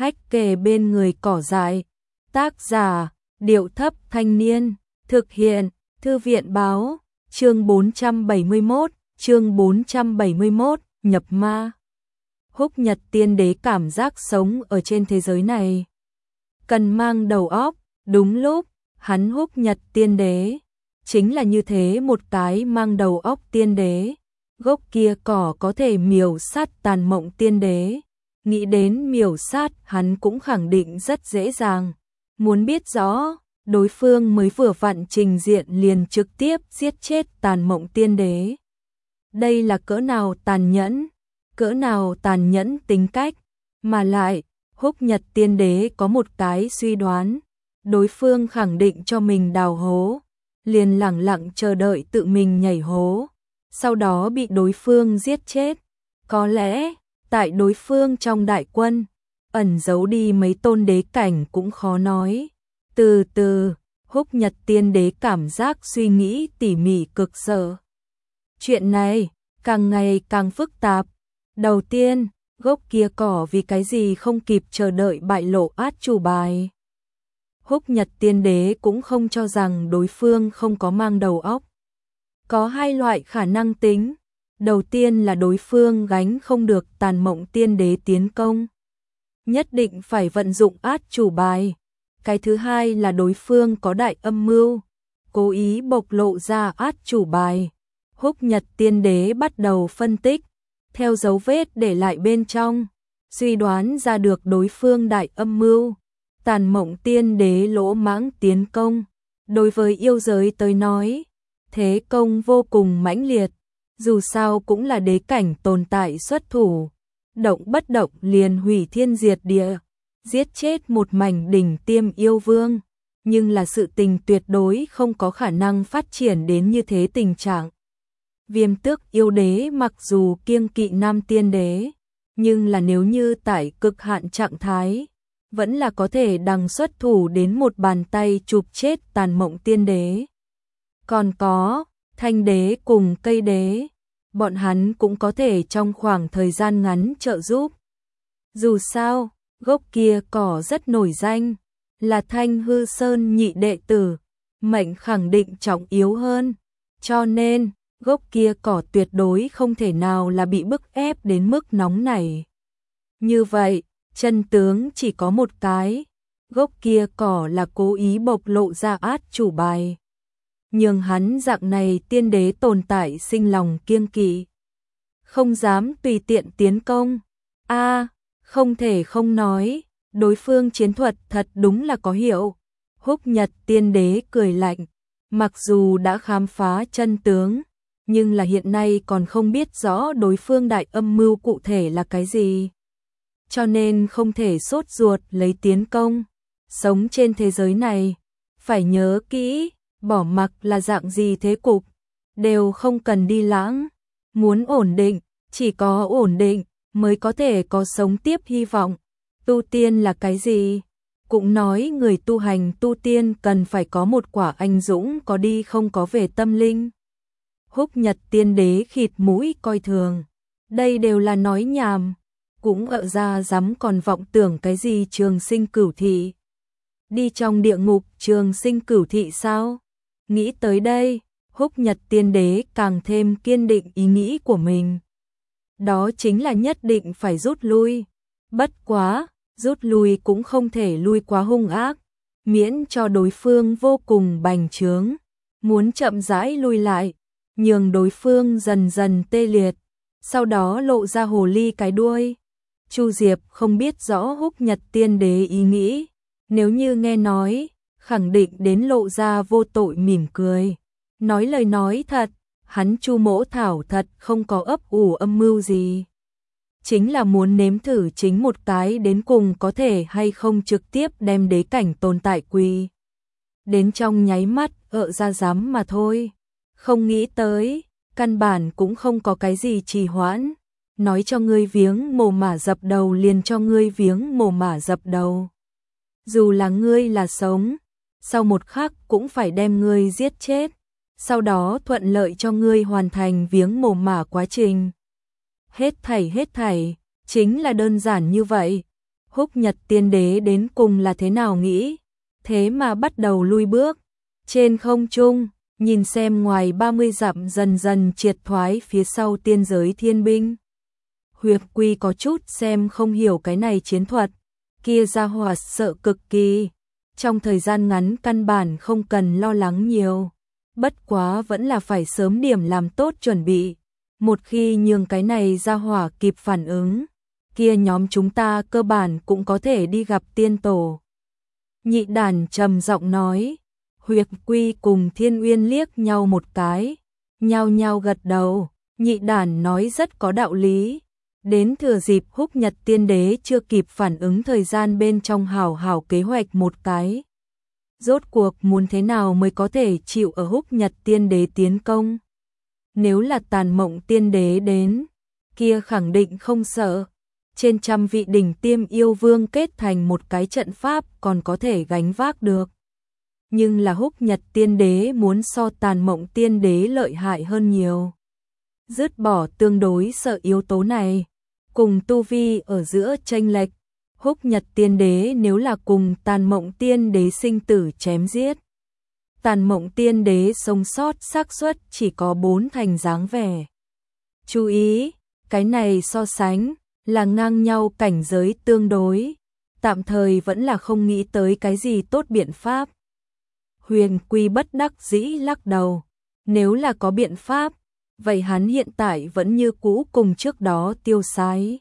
hách kề bên người cỏ dại. Tác giả, Điệu Thấp Thanh Niên. Thực hiện, Thư viện Báo. Chương 471, nhập ma. Húc Nhật Tiên Đế cảm giác sống ở trên thế giới này cần mang đầu óc. Đúng lúc, hắn Húc Nhật Tiên Đế chính là như thế một cái mang đầu óc tiên đế. Gốc kia cỏ có thể miểu sát Tàn Mộng Tiên Đế. Nghĩ đến miểu sát hắn cũng khẳng định rất dễ dàng. Muốn biết rõ, đối phương mới vừa vặn trình diện liền trực tiếp giết chết Tàn Mộng Tiên Đế. Đây là cỡ nào tàn nhẫn tính cách. Mà lại, Húc Nhật Tiên Đế có một cái suy đoán. Đối phương khẳng định cho mình đào hố, liền lẳng lặng chờ đợi tự mình nhảy hố, sau đó bị đối phương giết chết. Có lẽ, tại đối phương trong đại quân, ẩn giấu đi mấy tôn đế cảnh cũng khó nói. Từ từ, Húc Nhật Tiên Đế cảm giác suy nghĩ tỉ mỉ cực sợ. Chuyện này, càng ngày càng phức tạp. Đầu tiên, gốc kia cỏ vì cái gì không kịp chờ đợi bại lộ át chủ bài. Húc Nhật Tiên Đế cũng không cho rằng đối phương không có mang đầu óc. Có hai loại khả năng tính. Đầu tiên là đối phương gánh không được Tàn Mộng Tiên Đế tiến công, nhất định phải vận dụng át chủ bài. Cái thứ hai là đối phương có đại âm mưu, cố ý bộc lộ ra át chủ bài. Húc Nhật Tiên Đế bắt đầu phân tích, theo dấu vết để lại bên trong, suy đoán ra được đối phương đại âm mưu. Tàn Mộng Tiên Đế lỗ mãng tiến công, đối với yêu giới tới nói, thế công vô cùng mãnh liệt, dù sao cũng là đế cảnh tồn tại xuất thủ, động bất động liền hủy thiên diệt địa, giết chết một mảnh đỉnh tiêm yêu vương, nhưng là sự tình tuyệt đối không có khả năng phát triển đến như thế tình trạng. Viêm Tước yêu đế mặc dù kiêng kỵ Nam Tiên Đế, nhưng là nếu như tại cực hạn trạng thái, vẫn là có thể đằng xuất thủ đến một bàn tay chụp chết Tàn Mộng Tiên Đế. Còn có Thanh Đế cùng Cây Đế, bọn hắn cũng có thể trong khoảng thời gian ngắn trợ giúp. Dù sao, gốc kia cỏ rất nổi danh, là Thanh Hư Sơn nhị đệ tử, mệnh khẳng định trọng yếu hơn, cho nên gốc kia cỏ tuyệt đối không thể nào là bị bức ép đến mức nóng này. Như vậy, chân tướng chỉ có một cái, gốc kia cỏ là cố ý bộc lộ ra át chủ bài, nhường hắn dạng này tiên đế tồn tại sinh lòng kiêng kỵ, không dám tùy tiện tiến công. Không thể không nói, đối phương chiến thuật thật đúng là có hiệu. Húc Nhật Tiên Đế cười lạnh, mặc dù đã khám phá chân tướng, nhưng là hiện nay còn không biết rõ đối phương đại âm mưu cụ thể là cái gì. Cho nên không thể sốt ruột lấy tiến công. Sống trên thế giới này, phải nhớ kỹ, bỏ mặc là dạng gì thế cục, đều không cần đi lãng. Muốn ổn định, chỉ có ổn định mới có thể có sống tiếp hy vọng. Tu tiên là cái gì? Cũng nói người tu hành tu tiên cần phải có một quả anh dũng có đi không có về tâm linh. Húc Nhật Tiên Đế khịt mũi coi thường. Đây đều là nói nhảm, cũng ợ ra dám còn vọng tưởng cái gì trường sinh cửu thị. Đi trong địa ngục trường sinh cửu thị sao? Nghĩ tới đây, Húc Nhật Tiên Đế càng thêm kiên định ý nghĩ của mình. Đó chính là nhất định phải rút lui. Bất quá, rút lui cũng không thể lui quá hung ác, miễn cho đối phương vô cùng bành trướng. Muốn chậm rãi lui lại, nhường đối phương dần dần tê liệt, sau đó lộ ra hồ ly cái đuôi. Chu Diệp không biết rõ Húc Nhật Tiên Đế ý nghĩ, nếu như nghe nói, khẳng định đến lộ ra vô tội mỉm cười. Nói lời nói thật, hắn Chu Mỗ Thảo thật không có ấp ủ âm mưu gì. Chính là muốn nếm thử chính một cái đến cùng có thể hay không trực tiếp đem đế cảnh tồn tại quỳ đến trong nháy mắt ợ ra dám mà thôi. Không nghĩ tới, căn bản cũng không có cái gì trì hoãn. Nói cho ngươi viếng mồ mả dập đầu liền cho ngươi viếng mồ mả dập đầu. Dù là ngươi là sống, sau một khắc cũng phải đem ngươi giết chết, sau đó thuận lợi cho ngươi hoàn thành viếng mồ mả quá trình. Hết thảy, chính là đơn giản như vậy. Húc Nhật Tiên Đế đến cùng là thế nào nghĩ, thế mà bắt đầu lui bước. Trên không trung, nhìn xem ngoài 30 dặm dần dần triệt thoái phía sau tiên giới thiên binh. Huyệt Quy có chút xem không hiểu cái này chiến thuật, kia ra hỏa sợ cực kỳ. Trong thời gian ngắn căn bản không cần lo lắng nhiều, bất quá vẫn là phải sớm điểm làm tốt chuẩn bị. Một khi nhường cái này ra hỏa kịp phản ứng, kia nhóm chúng ta cơ bản cũng có thể đi gặp tiên tổ. Nhị đàn trầm giọng nói. Huyệt Quy cùng Thiên Uyên liếc nhau một cái, nhao nhao gật đầu. Nhị đàn nói rất có đạo lý. Đến thừa dịp Húc Nhật Tiên Đế chưa kịp phản ứng thời gian bên trong hảo hảo kế hoạch một cái. Rốt cuộc muốn thế nào mới có thể chịu ở Húc Nhật Tiên Đế tiến công? Nếu là Tàn Mộng Tiên Đế đến, kia khẳng định không sợ. Trên trăm vị đỉnh tiêm yêu vương kết thành một cái trận pháp còn có thể gánh vác được. Nhưng là Húc Nhật Tiên Đế muốn so Tàn Mộng Tiên Đế lợi hại hơn nhiều. Dứt bỏ tương đối sợ yếu tố này, cùng tu vi ở giữa chênh lệch, Húc Nhật Tiên Đế nếu là cùng Tàn Mộng Tiên Đế sinh tử chém giết, Tàn Mộng Tiên Đế sống sót xác suất chỉ có 4 thành dáng vẻ. Chú ý, cái này so sánh là ngang nhau cảnh giới tương đối, tạm thời vẫn là không nghĩ tới cái gì tốt biện pháp. Huyền Quy bất đắc dĩ lắc đầu, nếu là có biện pháp, vậy hắn hiện tại vẫn như cũ cùng trước đó tiêu sái.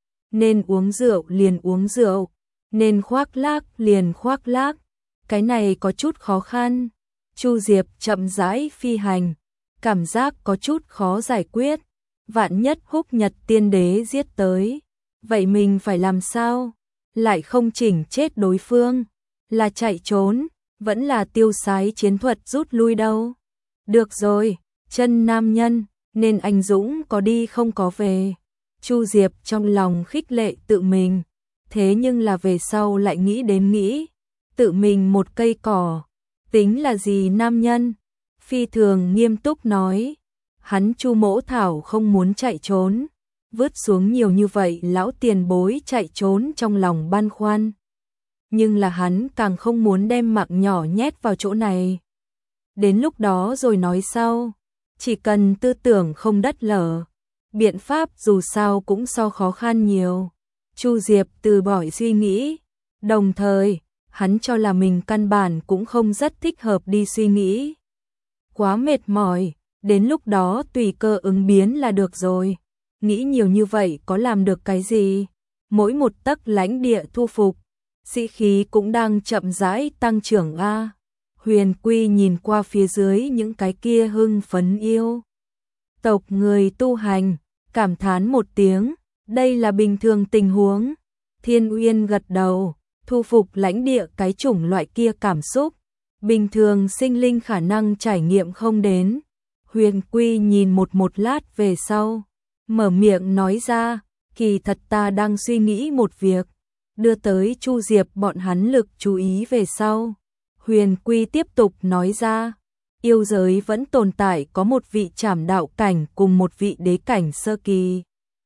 Nên uống rượu liền uống rượu, nên khoác lác liền khoác lác, cái này có chút khó khăn. Chu Diệp chậm rãi phi hành, cảm giác có chút khó giải quyết. Vạn nhất Húc Nhật Tiên Đế giết tới, vậy mình phải làm sao? Lại không chỉnh chết đối phương, là chạy trốn, vẫn là tiêu sái chiến thuật rút lui đâu. Được rồi, chân nam nhân, nên anh dũng có đi không có về. Chu Diệp trong lòng khích lệ tự mình, thế nhưng là về sau lại nghĩ, tự mình một cây cỏ, tính là gì nam nhân? Phi thường nghiêm túc nói, hắn Chu Mỗ Thảo không muốn chạy trốn, vứt xuống nhiều như vậy lão tiền bối chạy trốn trong lòng băn khoăn. Nhưng là hắn càng không muốn đem mạng nhỏ nhét vào chỗ này. Đến lúc đó rồi nói sau, chỉ cần tư tưởng không đất lở, biện pháp dù sao cũng so khó khăn nhiều. Chu Diệp từ bỏ suy nghĩ, đồng thời, hắn cho là mình căn bản cũng không rất thích hợp đi suy nghĩ. Quá mệt mỏi, đến lúc đó tùy cơ ứng biến là được rồi. Nghĩ nhiều như vậy có làm được cái gì? Mỗi một tấc lãnh địa thu phục, sĩ khí cũng đang chậm rãi tăng trưởng a. Huyền Quy nhìn qua phía dưới những cái kia hưng phấn yêu tộc người tu hành, cảm thán một tiếng, đây là bình thường tình huống. Thiên Uyên gật đầu, thu phục lãnh địa cái chủng loại kia cảm xúc, bình thường sinh linh khả năng trải nghiệm không đến. Huyền Quy nhìn một lát về sau, mở miệng nói ra, kỳ thật ta đang suy nghĩ một việc, đưa tới Chu Diệp bọn hắn lực chú ý về sau. Huyền Quy tiếp tục nói ra, yêu giới vẫn tồn tại có một vị trảm đạo cảnh cùng một vị đế cảnh sơ kỳ.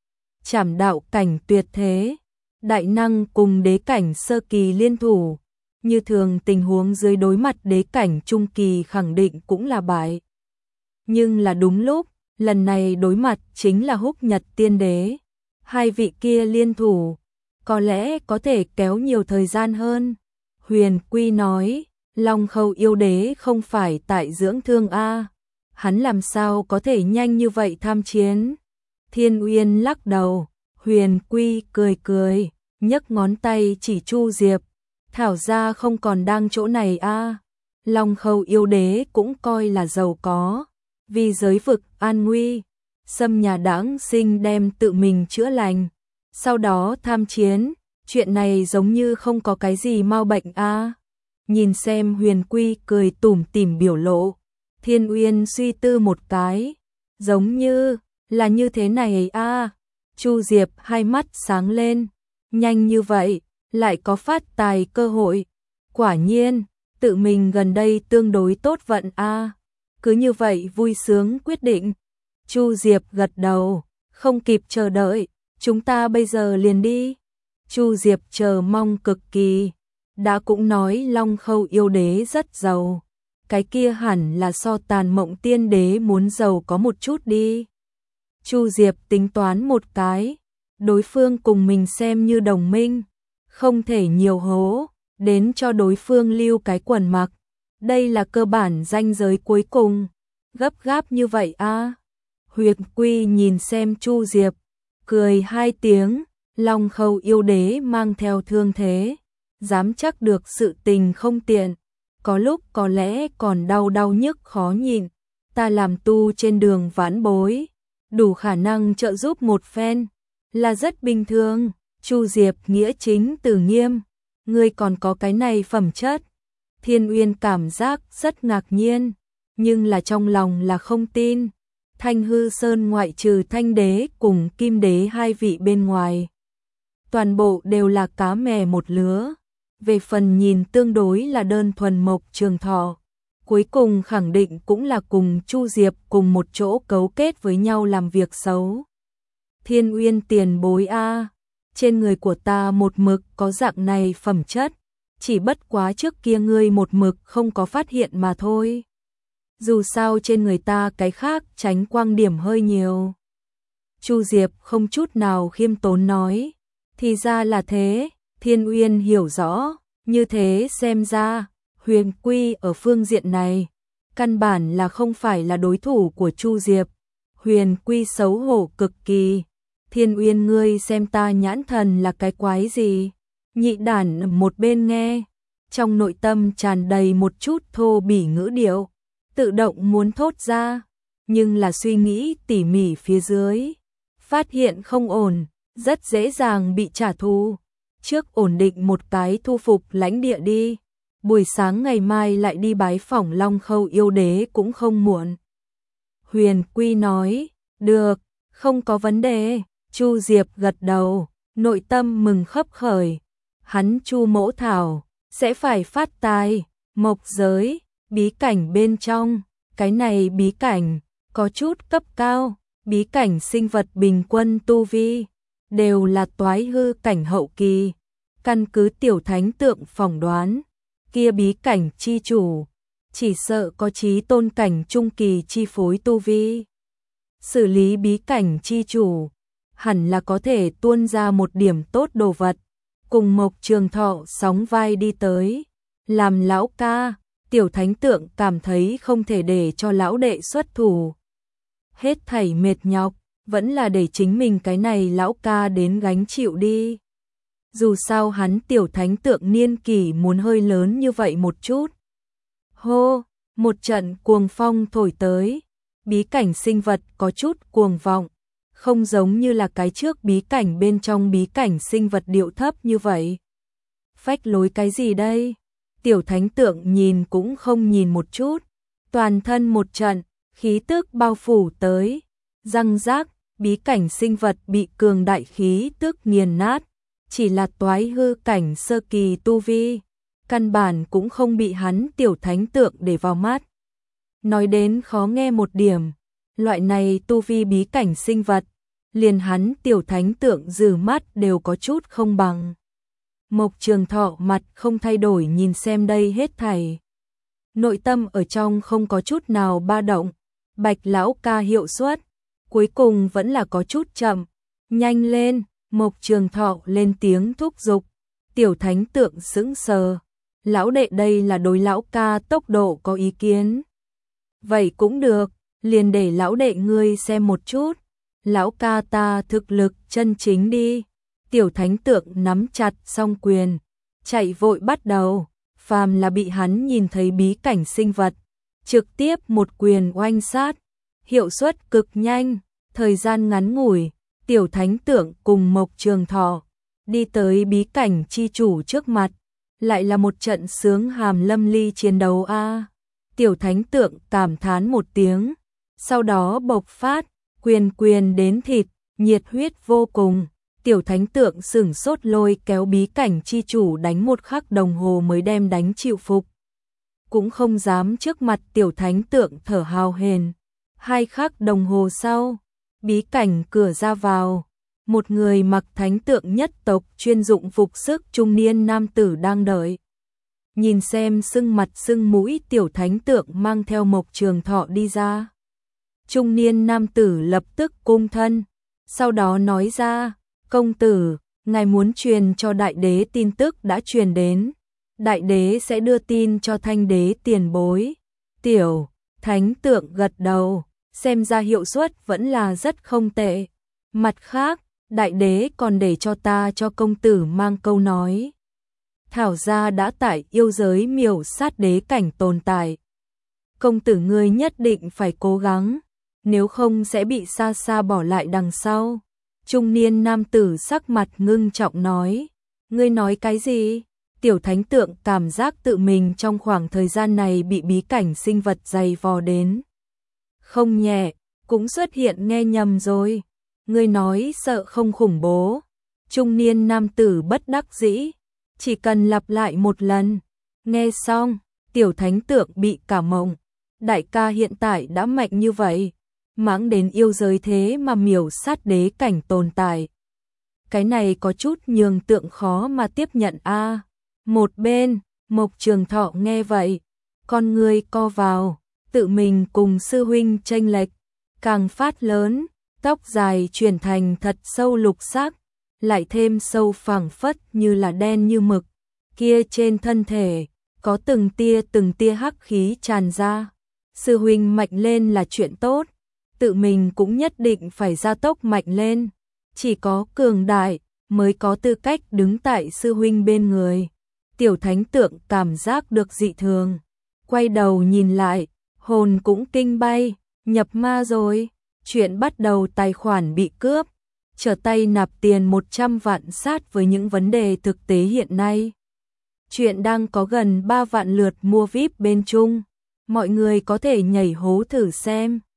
Trảm đạo cảnh tuyệt thế, đại năng cùng đế cảnh sơ kỳ liên thủ, như thường tình huống dưới đối mặt đế cảnh trung kỳ khẳng định cũng là bại. Nhưng là đúng lúc, lần này đối mặt chính là Húc Nhật Tiên Đế. Hai vị kia liên thủ, có lẽ có thể kéo nhiều thời gian hơn. Huyền Quy nói, Long Khâu yêu đế không phải tại dưỡng thương a, hắn làm sao có thể nhanh như vậy tham chiến? Thiên Uyên lắc đầu, Huyền Quy cười, nhấc ngón tay chỉ Chu Diệp, thảo ra không còn đang chỗ này a. Long Khâu yêu đế cũng coi là giàu có, vì giới vực an nguy, xâm nhà đãng sinh đem tự mình chữa lành, sau đó tham chiến, chuyện này giống như không có cái gì mau bệnh a. Nhìn xem Huyền Quy cười tủm tỉm biểu lộ, Thiên Uyên suy tư một cái, giống như là như thế này a. Chu Diệp hai mắt sáng lên, nhanh như vậy, lại có phát tài cơ hội, quả nhiên, tự mình gần đây tương đối tốt vận a. Cứ như vậy vui sướng quyết định. Chu Diệp gật đầu, không kịp chờ đợi, chúng ta bây giờ liền đi. Chu Diệp chờ mong cực kỳ, đã cũng nói Long Khâu yêu đế rất giàu, cái kia hẳn là so Tàn Mộng tiên đế muốn giàu có một chút đi. Chu Diệp tính toán một cái, đối phương cùng mình xem như đồng minh, không thể nhiều hố, đến cho đối phương lưu cái quần mặc. Đây là cơ bản ranh giới cuối cùng, gấp gáp như vậy a. Huyền Quy nhìn xem Chu Diệp, cười hai tiếng, Long Khâu yêu đế mang theo thương thế, dám chắc được sự tình không tiện, có lúc có lẽ còn đau nhức khó nhịn, ta làm tu trên đường vãn bối, đủ khả năng trợ giúp một phen, là rất bình thường. Chu Diệp nghĩa chính từ nghiêm, ngươi còn có cái này phẩm chất. Thiên Uyên cảm giác rất ngạc nhiên, nhưng là trong lòng là không tin. Thanh Hư Sơn ngoại trừ Thanh Đế cùng Kim Đế hai vị bên ngoài, toàn bộ đều là cá mè một lứa. Về phần nhìn tương đối là đơn thuần Mộc Trường Thọ, cuối cùng khẳng định cũng là cùng Chu Diệp cùng một chỗ cấu kết với nhau làm việc xấu. Thiên Uyên tiền bối a, trên người của ta một mực có dạng này phẩm chất, chỉ bất quá trước kia ngươi một mực không có phát hiện mà thôi. Dù sao trên người ta cái khác tránh quang điểm hơi nhiều. Chu Diệp không chút nào khiêm tốn nói, thì ra là thế. Thiên Uyên hiểu rõ, như thế xem ra, Huyền Quy ở phương diện này, căn bản là không phải là đối thủ của Chu Diệp. Huyền Quy xấu hổ cực kỳ, Thiên Uyên ngươi xem ta nhãn thần là cái quái gì? Nhị đản một bên nghe, trong nội tâm tràn đầy một chút thô bỉ ngữ điệu, tự động muốn thốt ra, nhưng là suy nghĩ tỉ mỉ phía dưới, phát hiện không ổn, rất dễ dàng bị trả thù. Trước ổn định một cái thu phục lãnh địa đi, buổi sáng ngày mai lại đi bái phỏng Long Khâu yêu đế cũng không muộn. Huyền Quy nói, được, không có vấn đề. Chu Diệp gật đầu, nội tâm mừng khấp khởi. Hắn Chu Mỗ Thảo sẽ phải phát tài, mộc giới, bí cảnh bên trong, cái này bí cảnh có chút cấp cao, bí cảnh sinh vật bình quân tu vi đều là toái hư cảnh hậu kỳ. Căn cứ tiểu thánh tượng phỏng đoán, kia bí cảnh chi chủ chỉ sợ có chí tôn cảnh trung kỳ chi phối tu vi. Xử lý bí cảnh chi chủ, hẳn là có thể tuôn ra một điểm tốt đồ vật, cùng Mộc Trường Thọ sóng vai đi tới. Làm lão ca, tiểu thánh tượng cảm thấy không thể để cho lão đệ xuất thủ. Hết thảy mệt nhọc, vẫn là để chính mình cái này lão ca đến gánh chịu đi. Dù sao hắn tiểu thánh tượng niên kỷ muốn hơi lớn như vậy một chút. Hô, một trận cuồng phong thổi tới, bí cảnh sinh vật có chút cuồng vọng, không giống như là cái trước bí cảnh bên trong bí cảnh sinh vật điệu thấp như vậy. Phách lối cái gì đây? Tiểu thánh tượng nhìn cũng không nhìn một chút, toàn thân một trận, khí tức bao phủ tới, răng rác, bí cảnh sinh vật bị cường đại khí tức nghiền nát, chỉ là toái hư cảnh sơ kỳ tu vi, căn bản cũng không bị hắn tiểu thánh tượng để vào mắt. Nói đến khó nghe một điểm, loại này tu vi bí cảnh sinh vật, liền hắn tiểu thánh tượng dừ mắt đều có chút không bằng. Mộc Trường Thọ mặt không thay đổi nhìn xem đây hết thảy. Nội tâm ở trong không có chút nào ba động, Bạch lão ca hiệu suất, cuối cùng vẫn là có chút chậm. Nhanh lên, Mộc Trường Thọ lên tiếng thúc giục. Tiểu thánh tượng sững sờ. Lão đệ đây là đối lão ca tốc độ có ý kiến. Vậy cũng được, liền để lão đệ ngươi xem một chút. Lão ca ta thực lực chân chính đi. Tiểu thánh tượng nắm chặt song quyền, chạy vội bắt đầu. Phàm là bị hắn nhìn thấy bí cảnh sinh vật, trực tiếp một quyền oanh sát. Hiệu suất cực nhanh, thời gian ngắn ngủi, tiểu thánh tượng cùng Mộc Trường Thọ đi tới bí cảnh chi chủ trước mặt, lại là một trận sướng hàm lâm ly chiến đấu a. Tiểu thánh tượng cảm thán một tiếng, sau đó bộc phát, quyền đến thịt, nhiệt huyết vô cùng. Tiểu thánh tượng sửng sốt lôi kéo bí cảnh chi chủ đánh một khắc đồng hồ mới đem đánh chịu phục. Cũng không dám trước mặt tiểu thánh tượng thở hào hển. 2 khắc đồng hồ sau, bí cảnh cửa ra vào, một người mặc thánh tượng nhất tộc chuyên dụng phục sức trung niên nam tử đang đợi. Nhìn xem sưng mặt sưng mũi tiểu thánh tượng mang theo Mộc Trường Thọ đi ra. Trung niên nam tử lập tức cung thân, sau đó nói ra, công tử, ngài muốn truyền cho đại đế tin tức đã truyền đến, đại đế sẽ đưa tin cho thanh đế tiền bối. Tiểu thánh tượng gật đầu, xem ra hiệu suất vẫn là rất không tệ. Mặt khác, đại đế còn để cho ta cho công tử mang câu nói. Thảo gia đã tại yêu giới miểu sát đế cảnh tồn tại. Công tử ngươi nhất định phải cố gắng, nếu không sẽ bị xa xa bỏ lại đằng sau. Trung niên nam tử sắc mặt ngưng trọng nói, ngươi nói cái gì? Tiểu thánh tượng cảm giác tự mình trong khoảng thời gian này bị bí cảnh sinh vật dày vò đến. Không nhẹ, cũng xuất hiện nghe nhầm rồi. Ngươi nói sợ không khủng bố. Trung niên nam tử bất đắc dĩ, chỉ cần lặp lại một lần. Nghe xong, tiểu thánh tượng bị cả mộng. Đại ca hiện tại đã mạnh như vậy, mãng đến yêu giới thế mà miểu sát đế cảnh tồn tại. Cái này có chút nhường tượng khó mà tiếp nhận a. Một bên, Mộc Trường Thọ nghe vậy, con người co vào, tự mình cùng sư huynh chênh lệch càng phát lớn, tóc dài chuyển thành thật sâu lục sắc, lại thêm sâu phẳng phất như là đen như mực, kia trên thân thể có từng tia hắc khí tràn ra. Sư huynh mạnh lên là chuyện tốt, tự mình cũng nhất định phải gia tốc mạnh lên, chỉ có cường đại mới có tư cách đứng tại sư huynh bên người. Tiểu thánh tượng cảm giác được dị thường, quay đầu nhìn lại, hồn cũng kinh bay, nhập ma rồi. Chuyện bắt đầu tài khoản bị cướp, trở tay nạp tiền 100 vạn sát với những vấn đề thực tế hiện nay. Chuyện đang có gần 3 vạn lượt mua VIP bên Trung, mọi người có thể nhảy hố thử xem.